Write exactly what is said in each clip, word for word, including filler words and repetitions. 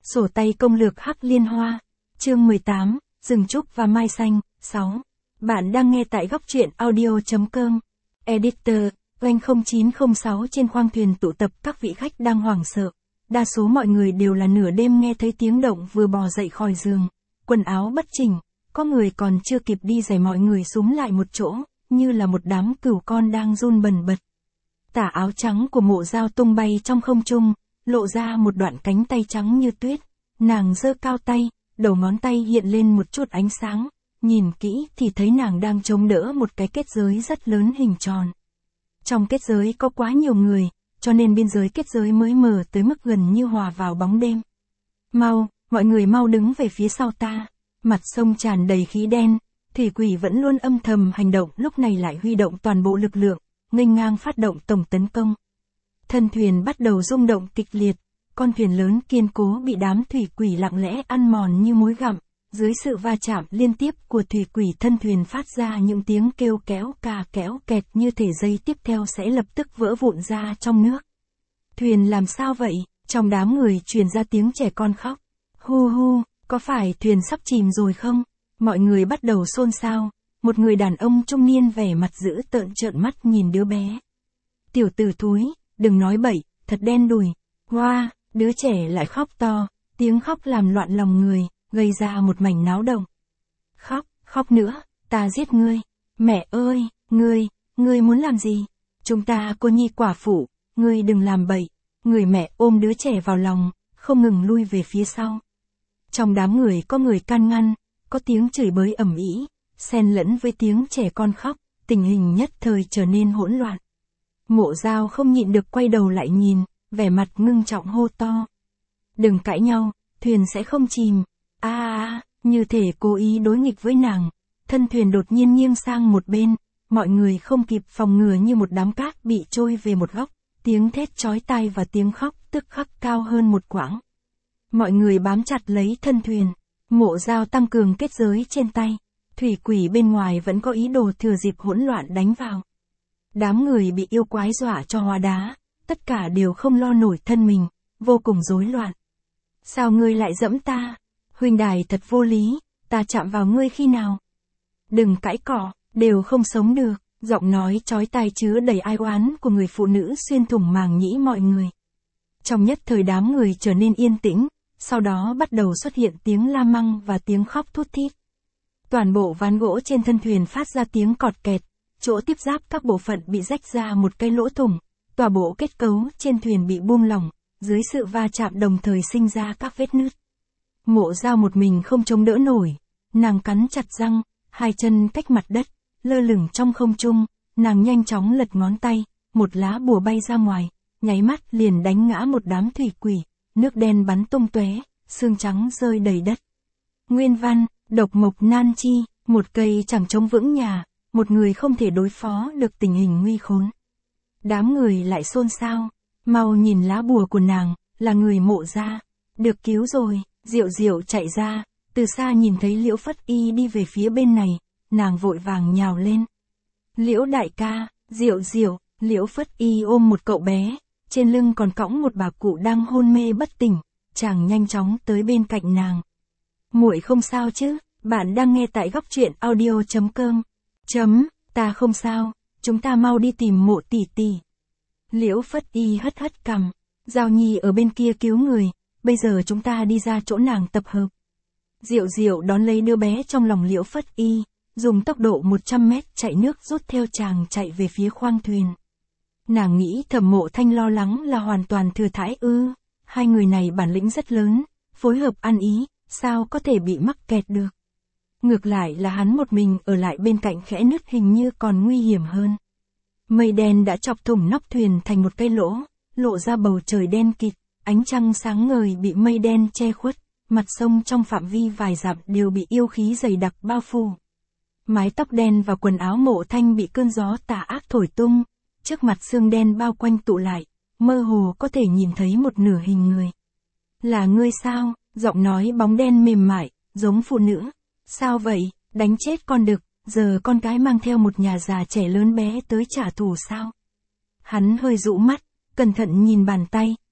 Sổ tay công lược Hắc Liên Hoa. Chương mười tám, Rừng trúc và mai xanh. sáu. Bạn đang nghe tại góc truyện audio.com. Editor, Oanh không chín không sáu. Trên khoang thuyền tụ tập các vị khách đang hoảng sợ. Đa số mọi người đều là nửa đêm nghe thấy tiếng động vừa bò dậy khỏi giường. Quần áo bất chỉnh, có người còn chưa kịp đi giày mọi người súm lại một chỗ, như là một đám cừu con đang run bần bật. Tà áo trắng của Mộ Dao tung bay trong không trung, lộ ra một đoạn cánh tay trắng như tuyết. Nàng giơ cao tay, đầu ngón tay hiện lên một chút ánh sáng, nhìn kỹ thì thấy nàng đang chống đỡ một cái kết giới rất lớn hình tròn. Trong kết giới có quá nhiều người, cho nên biên giới kết giới mới mờ tới mức gần như hòa vào bóng đêm. Mau, mọi người mau đứng về phía sau ta. Mặt sông tràn đầy khí đen, thủy quỷ vẫn luôn âm thầm hành động, lúc này lại huy động toàn bộ lực lượng, nghênh ngang phát động tổng tấn công. Thân thuyền bắt đầu rung động kịch liệt, con thuyền lớn kiên cố bị đám thủy quỷ lặng lẽ ăn mòn như muối gặm. Dưới sự va chạm liên tiếp của thủy quỷ, thân thuyền phát ra những tiếng kêu kéo cà kéo kẹt như thể dây tiếp theo sẽ lập tức vỡ vụn ra trong nước. Thuyền làm sao vậy? Trong đám người truyền ra tiếng trẻ con khóc. Hu hu, có phải thuyền sắp chìm rồi không? Mọi người bắt đầu xôn xao. Một người đàn ông trung niên vẻ mặt dữ tợn trợn mắt nhìn đứa bé. Tiểu tử thúi, đừng nói bậy, thật đen đủi. Hoa, đứa trẻ lại khóc to, tiếng khóc làm loạn lòng người, gây ra một mảnh náo động. Khóc, khóc nữa, ta giết ngươi. Mẹ ơi, ngươi, ngươi muốn làm gì? Chúng ta cô nhi quả phụ, ngươi đừng làm bậy. Người mẹ ôm đứa trẻ vào lòng, không ngừng lui về phía sau. Trong đám người có người can ngăn, có tiếng chửi bới ầm ĩ, xen lẫn với tiếng trẻ con khóc, tình hình nhất thời trở nên hỗn loạn. Mộ Dao không nhịn được quay đầu lại nhìn, vẻ mặt ngưng trọng hô to. Đừng cãi nhau, thuyền sẽ không chìm. A a, như thể cố ý đối nghịch với nàng, thân thuyền đột nhiên nghiêng sang một bên, mọi người không kịp phòng ngừa như một đám cát bị trôi về một góc, tiếng thét chói tai và tiếng khóc tức khắc cao hơn một quãng. Mọi người bám chặt lấy thân thuyền, Mộ Dao tăng cường kết giới trên tay, thủy quỷ bên ngoài vẫn có ý đồ thừa dịp hỗn loạn đánh vào. Đám người bị yêu quái dọa cho hóa đá, tất cả đều không lo nổi thân mình, vô cùng rối loạn. Sao ngươi lại dẫm ta? Huynh đài thật vô lý, ta chạm vào ngươi khi nào? Đừng cãi cọ, đều không sống được. Giọng nói chói tai chứa đầy ai oán của người phụ nữ xuyên thủng màng nhĩ mọi người. Trong nhất thời đám người trở nên yên tĩnh, sau đó bắt đầu xuất hiện tiếng la măng và tiếng khóc thút thít. Toàn bộ ván gỗ trên thân thuyền phát ra tiếng cọt kẹt, chỗ tiếp giáp các bộ phận bị rách ra một cái lỗ thủng, tòa bộ kết cấu trên thuyền bị buông lỏng, dưới sự va chạm đồng thời sinh ra các vết nứt. Mộ Dao một mình không chống đỡ nổi, nàng cắn chặt răng, hai chân cách mặt đất, lơ lửng trong không trung, nàng nhanh chóng lật ngón tay, một lá bùa bay ra ngoài, nháy mắt liền đánh ngã một đám thủy quỷ, nước đen bắn tung tóe, xương trắng rơi đầy đất. Nguyên văn, độc mộc nan chi, một cây chẳng chống vững nhà, một người không thể đối phó được tình hình nguy khốn. Đám người lại xôn xao, mau nhìn lá bùa của nàng, là người Mộ gia, được cứu rồi. Diệu Diệu chạy ra, từ xa nhìn thấy Liễu Phất Y đi về phía bên này, nàng vội vàng nhào lên. Liễu đại ca, Diệu Diệu, Liễu Phất Y ôm một cậu bé, trên lưng còn cõng một bà cụ đang hôn mê bất tỉnh, chàng nhanh chóng tới bên cạnh nàng. Muội không sao chứ? Bạn đang nghe tại góc truyện audio.com. Chấm, ta không sao, chúng ta mau đi tìm Mộ tỷ tỷ. Liễu Phất Y hất hất cằm, Giao Nhi ở bên kia cứu người. Bây giờ chúng ta đi ra chỗ nàng tập hợp. Diệu Diệu đón lấy đứa bé trong lòng Liễu Phất Y, dùng tốc độ một trăm mét chạy nước rút theo chàng chạy về phía khoang thuyền. Nàng nghĩ Thẩm Mộ Thanh lo lắng là hoàn toàn thừa thãi ư, hai người này bản lĩnh rất lớn, phối hợp ăn ý, sao có thể bị mắc kẹt được. Ngược lại là hắn một mình ở lại bên cạnh khẽ nứt hình như còn nguy hiểm hơn. Mây đen đã chọc thủng nóc thuyền thành một cái lỗ, lộ ra bầu trời đen kịt. Ánh trăng sáng ngời bị mây đen che khuất, mặt sông trong phạm vi vài dặm đều bị yêu khí dày đặc bao phủ. Mái tóc đen và quần áo Mộ Thanh bị cơn gió tà ác thổi tung, trước mặt sương đen bao quanh tụ lại, mơ hồ có thể nhìn thấy một nửa hình người. Là ngươi sao? Giọng nói bóng đen mềm mại, giống phụ nữ. Sao vậy? Đánh chết con đực, giờ con cái mang theo một nhà già trẻ lớn bé tới trả thù sao? Hắn hơi dụ mắt, cẩn thận nhìn bàn tay.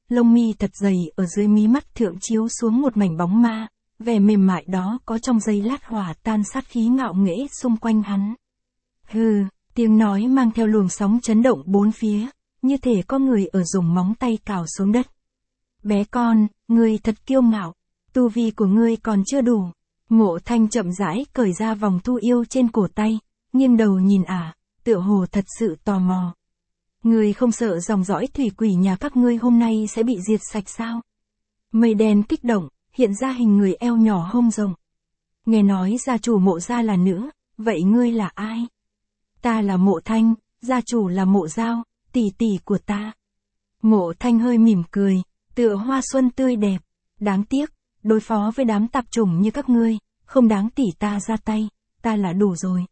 lông mi thật dày ở dưới mí mắt thượng chiếu xuống một mảnh bóng ma, vẻ mềm mại đó có trong giây lát hòa tan sát khí ngạo nghễ xung quanh hắn. Hừ, tiếng nói mang theo luồng sóng chấn động bốn phía, như thể có người ở dùng móng tay cào xuống đất. Bé con, ngươi thật kiêu ngạo, tu vi của ngươi còn chưa đủ. Mộ Thanh chậm rãi cởi ra vòng thu yêu trên cổ tay, nghiêng đầu nhìn ả, tựa hồ thật sự tò mò. Ngươi không sợ dòng dõi thủy quỷ nhà các ngươi hôm nay sẽ bị diệt sạch sao? Mây đen kích động, hiện ra hình người eo nhỏ hông rộng. Nghe nói gia chủ Mộ gia là nữ, vậy ngươi là ai? Ta là Mộ Thanh, gia chủ là Mộ Giao, tỷ tỷ của ta. Mộ Thanh hơi mỉm cười, tựa hoa xuân tươi đẹp. Đáng tiếc, đối phó với đám tạp chủng như các ngươi, không đáng tỷ ta ra tay, ta là đủ rồi.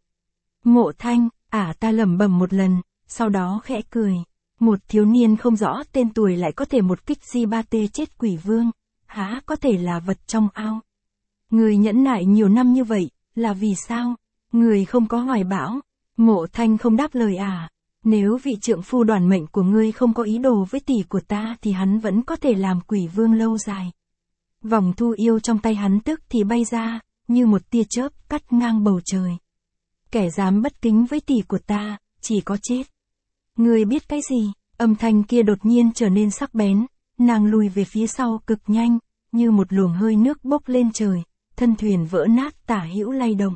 Mộ Thanh, ả ta lẩm bẩm một lần, sau đó khẽ cười. Một thiếu niên không rõ tên tuổi lại có thể một kích di ba tê chết quỷ vương, há có thể là vật trong ao. Người nhẫn nại nhiều năm như vậy, là vì sao? Người không có hoài bão. Mộ Thanh không đáp lời ả. Nếu vị trượng phu đoản mệnh của ngươi không có ý đồ với tỷ của ta thì hắn vẫn có thể làm quỷ vương lâu dài. Vòng thu yêu trong tay hắn tức thì bay ra, như một tia chớp cắt ngang bầu trời. Kẻ dám bất kính với tỷ của ta, chỉ có chết. Ngươi biết cái gì? Âm thanh kia đột nhiên trở nên sắc bén, nàng lùi về phía sau cực nhanh, như một luồng hơi nước bốc lên trời, thân thuyền vỡ nát tả hữu lay động.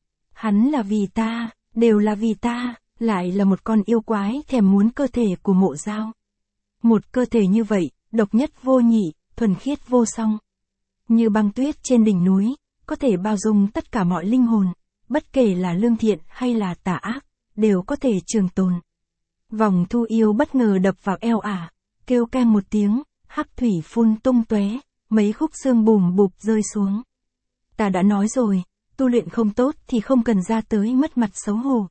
Hắn là vì ta, đều là vì ta, lại là một con yêu quái thèm muốn cơ thể của Mộ Giao. Một cơ thể như vậy, độc nhất vô nhị, thuần khiết vô song. Như băng tuyết trên đỉnh núi, có thể bao dung tất cả mọi linh hồn, bất kể là lương thiện hay là tà ác, đều có thể trường tồn. Vòng thu yêu bất ngờ đập vào eo ả, kêu keng một tiếng, hắc thủy phun tung tóe, mấy khúc xương bùm bụp rơi xuống. Ta đã nói rồi, tu luyện không tốt thì không cần ra tới mất mặt xấu hổ.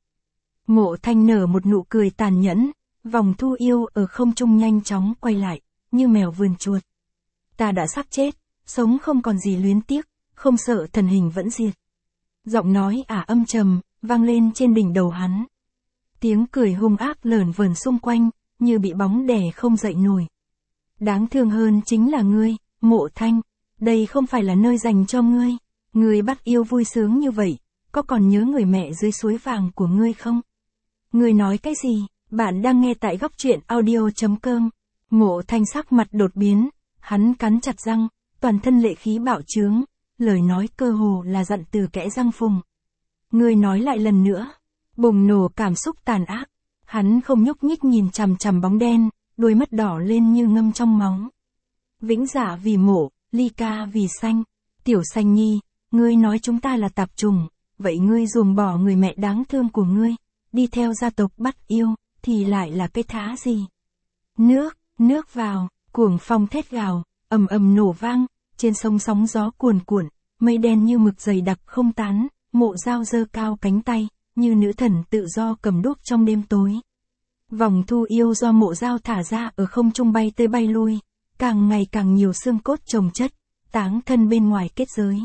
Mộ Thanh nở một nụ cười tàn nhẫn, vòng thu yêu ở không trung nhanh chóng quay lại, như mèo vườn chuột. Ta đã sắp chết, sống không còn gì luyến tiếc, không sợ thần hình vẫn diệt. Giọng nói ả âm trầm, vang lên trên đỉnh đầu hắn. Tiếng cười hung ác lởn vởn xung quanh, như bị bóng đè không dậy nổi. Đáng thương hơn chính là ngươi, Mộ Thanh, đây không phải là nơi dành cho ngươi. Ngươi bắt yêu vui sướng như vậy, có còn nhớ người mẹ dưới suối vàng của ngươi không? Ngươi nói cái gì? Bạn đang nghe tại góc truyện audio chấm com. Mộ Thanh sắc mặt đột biến, hắn cắn chặt răng, toàn thân lệ khí bạo trướng, lời nói cơ hồ là giận từ kẽ răng phùng. Ngươi nói lại lần nữa. Bùng nổ cảm xúc tàn ác, hắn không nhúc nhích nhìn chằm chằm bóng đen, đôi mắt đỏ lên như ngâm trong máu. Vĩnh Dạ vì Mộ, Ly Ca vì Xanh. Tiểu Xanh Nhi, ngươi nói chúng ta là tạp trùng, vậy ngươi ruồng bỏ người mẹ đáng thương của ngươi, đi theo gia tộc bắt yêu, thì lại là cái thá gì? Nước, nước vào, cuồng phong thét gào, ầm ầm nổ vang, trên sông sóng gió cuồn cuộn, mây đen như mực dày đặc không tán, Mộ Giao giơ cao cánh tay, như nữ thần tự do cầm đuốc trong đêm tối. Vòng thu yêu do Mộ Giao thả ra ở không trung bay tới bay lui, càng ngày càng nhiều xương cốt chồng chất, táng thân bên ngoài kết giới.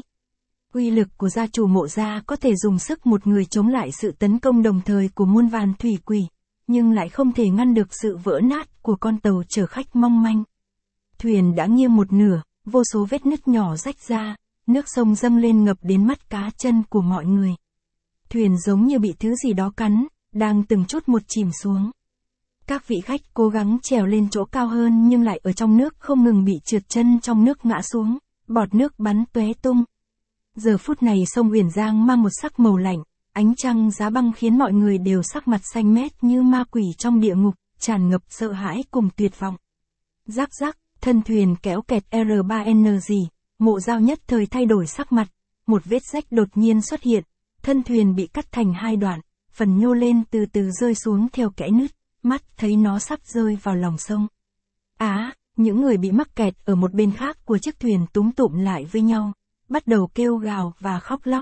Uy lực của gia chủ Mộ gia có thể dùng sức một người chống lại sự tấn công đồng thời của muôn vàn thủy quỷ, nhưng lại không thể ngăn được sự vỡ nát của con tàu chở khách mong manh. Thuyền đã nghiêng một nửa, vô số vết nứt nhỏ rách ra, nước sông dâng lên ngập đến mắt cá chân của mọi người. Thuyền giống như bị thứ gì đó cắn, đang từng chút một chìm xuống. Các vị khách cố gắng trèo lên chỗ cao hơn nhưng lại ở trong nước không ngừng bị trượt chân trong nước ngã xuống, bọt nước bắn tóe tung. Giờ phút này sông Uyển Giang mang một sắc màu lạnh, ánh trăng giá băng khiến mọi người đều sắc mặt xanh mét như ma quỷ trong địa ngục, tràn ngập sợ hãi cùng tuyệt vọng. Rắc rắc, thân thuyền kéo kẹt R ba N G, Mộ Giao nhất thời thay đổi sắc mặt, một vết rách đột nhiên xuất hiện, thân thuyền bị cắt thành hai đoạn, phần nhô lên từ từ rơi xuống theo kẽ nứt, mắt thấy nó sắp rơi vào lòng sông. Á, à, những người bị mắc kẹt ở một bên khác của chiếc thuyền túm tụm lại với nhau, bắt đầu kêu gào và khóc lóc.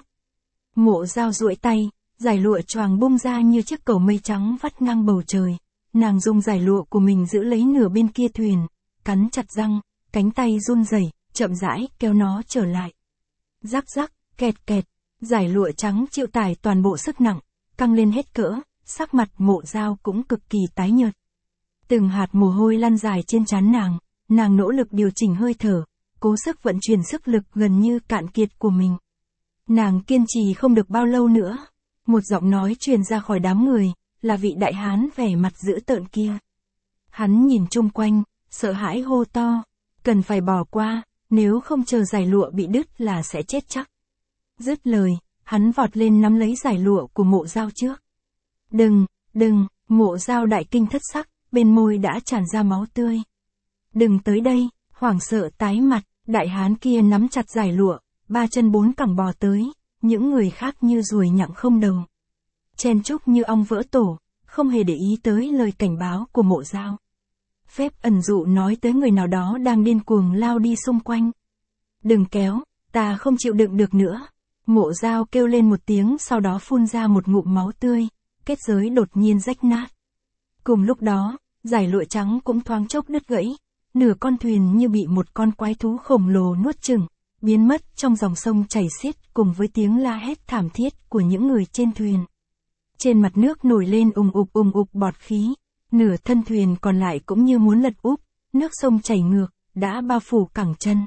Mộ Giao duỗi tay, giải lụa choàng bung ra như chiếc cầu mây trắng vắt ngang bầu trời, nàng dùng giải lụa của mình giữ lấy nửa bên kia thuyền, cắn chặt răng, cánh tay run rẩy, chậm rãi kéo nó trở lại. Rắc rắc, kẹt kẹt, giải lụa trắng chịu tải toàn bộ sức nặng, căng lên hết cỡ, sắc mặt Mộ Giao cũng cực kỳ tái nhợt. Từng hạt mồ hôi lăn dài trên trán nàng, nàng nỗ lực điều chỉnh hơi thở, cố sức vận chuyển sức lực gần như cạn kiệt của mình. Nàng kiên trì không được bao lâu nữa. Một giọng nói truyền ra khỏi đám người, là vị đại hán vẻ mặt dữ tợn kia. Hắn nhìn chung quanh, sợ hãi hô to, cần phải bỏ qua, nếu không chờ giải lụa bị đứt là sẽ chết chắc. Dứt lời, hắn vọt lên nắm lấy giải lụa của Mộ Dao trước. Đừng, đừng, Mộ Dao đại kinh thất sắc, bên môi đã tràn ra máu tươi. Đừng tới đây, hoảng sợ tái mặt, đại hán kia nắm chặt giải lụa, ba chân bốn cẳng bò tới, những người khác như ruồi nhặng không đầu. Chen chúc như ong vỡ tổ, không hề để ý tới lời cảnh báo của Mộ Dao. Phép ẩn dụ nói tới người nào đó đang điên cuồng lao đi xung quanh. Đừng kéo, ta không chịu đựng được nữa. Mộ Dao kêu lên một tiếng sau đó phun ra một ngụm máu tươi, kết giới đột nhiên rách nát. Cùng lúc đó, giải lụa trắng cũng thoáng chốc đứt gãy, nửa con thuyền như bị một con quái thú khổng lồ nuốt chửng, biến mất trong dòng sông chảy xiết cùng với tiếng la hét thảm thiết của những người trên thuyền. Trên mặt nước nổi lên ùng ục ùng ục bọt khí, nửa thân thuyền còn lại cũng như muốn lật úp, nước sông chảy ngược, đã bao phủ cẳng chân.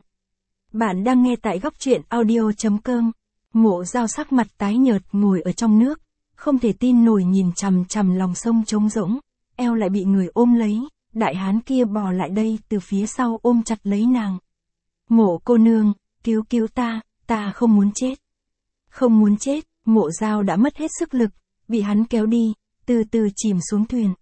Bạn đang nghe tại góc truyện audio chấm com. Mộ Dao sắc mặt tái nhợt ngồi ở trong nước, không thể tin nổi nhìn chằm chằm lòng sông trống rỗng, eo lại bị người ôm lấy, đại hán kia bò lại đây từ phía sau ôm chặt lấy nàng. Mộ cô nương, cứu cứu ta, ta không muốn chết. Không muốn chết, Mộ Dao đã mất hết sức lực, bị hắn kéo đi, từ từ chìm xuống thuyền.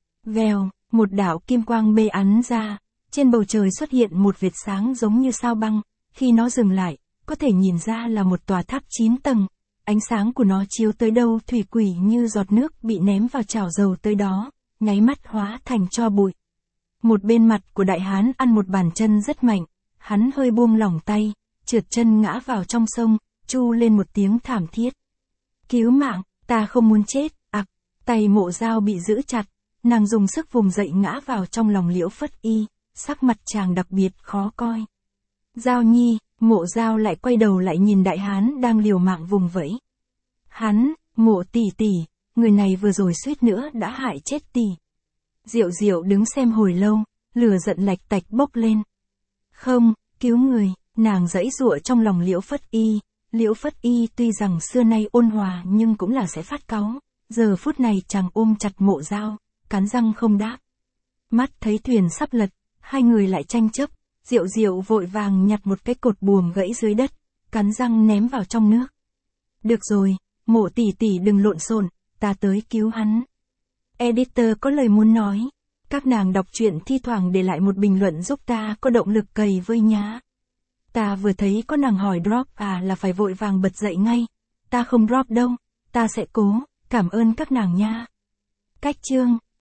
Vèo, một đạo kim quang bê ắn ra, trên bầu trời xuất hiện một vệt sáng giống như sao băng, khi nó dừng lại, có thể nhìn ra là một tòa tháp chín tầng, ánh sáng của nó chiếu tới đâu thủy quỷ như giọt nước bị ném vào chảo dầu tới đó, nháy mắt hóa thành tro bụi. Một bên mặt của đại hán ăn một bàn chân rất mạnh, hắn hơi buông lỏng tay, trượt chân ngã vào trong sông, chu lên một tiếng thảm thiết. Cứu mạng, ta không muốn chết, ặc, tay Mộ Dao bị giữ chặt, nàng dùng sức vùng dậy ngã vào trong lòng Liễu Phất Y, sắc mặt chàng đặc biệt khó coi. Dao nhi, Mộ Dao lại quay đầu lại nhìn đại hán đang liều mạng vùng vẫy. Hắn, Mộ tỷ tỷ, người này vừa rồi suýt nữa đã hại chết tỷ. Diệu Diệu đứng xem hồi lâu, lửa giận lạch tạch bốc lên. Không, cứu người, nàng giãy giụa trong lòng Liễu Phất Y. Liễu Phất Y tuy rằng xưa nay ôn hòa nhưng cũng là sẽ phát cáu, giờ phút này chàng ôm chặt Mộ Dao, cắn răng không đáp. Mắt thấy thuyền sắp lật, hai người lại tranh chấp, Diệu Diệu vội vàng nhặt một cái cột buồm gãy dưới đất, cắn răng ném vào trong nước. Được rồi, Mộ tỷ tỷ đừng lộn xộn, ta tới cứu hắn. Editor có lời muốn nói, các nàng đọc truyện thi thoảng để lại một bình luận giúp ta có động lực cày vơi nhá. Ta vừa thấy có nàng hỏi drop à là phải vội vàng bật dậy ngay. Ta không drop đâu, ta sẽ cố, cảm ơn các nàng nha. Cách chương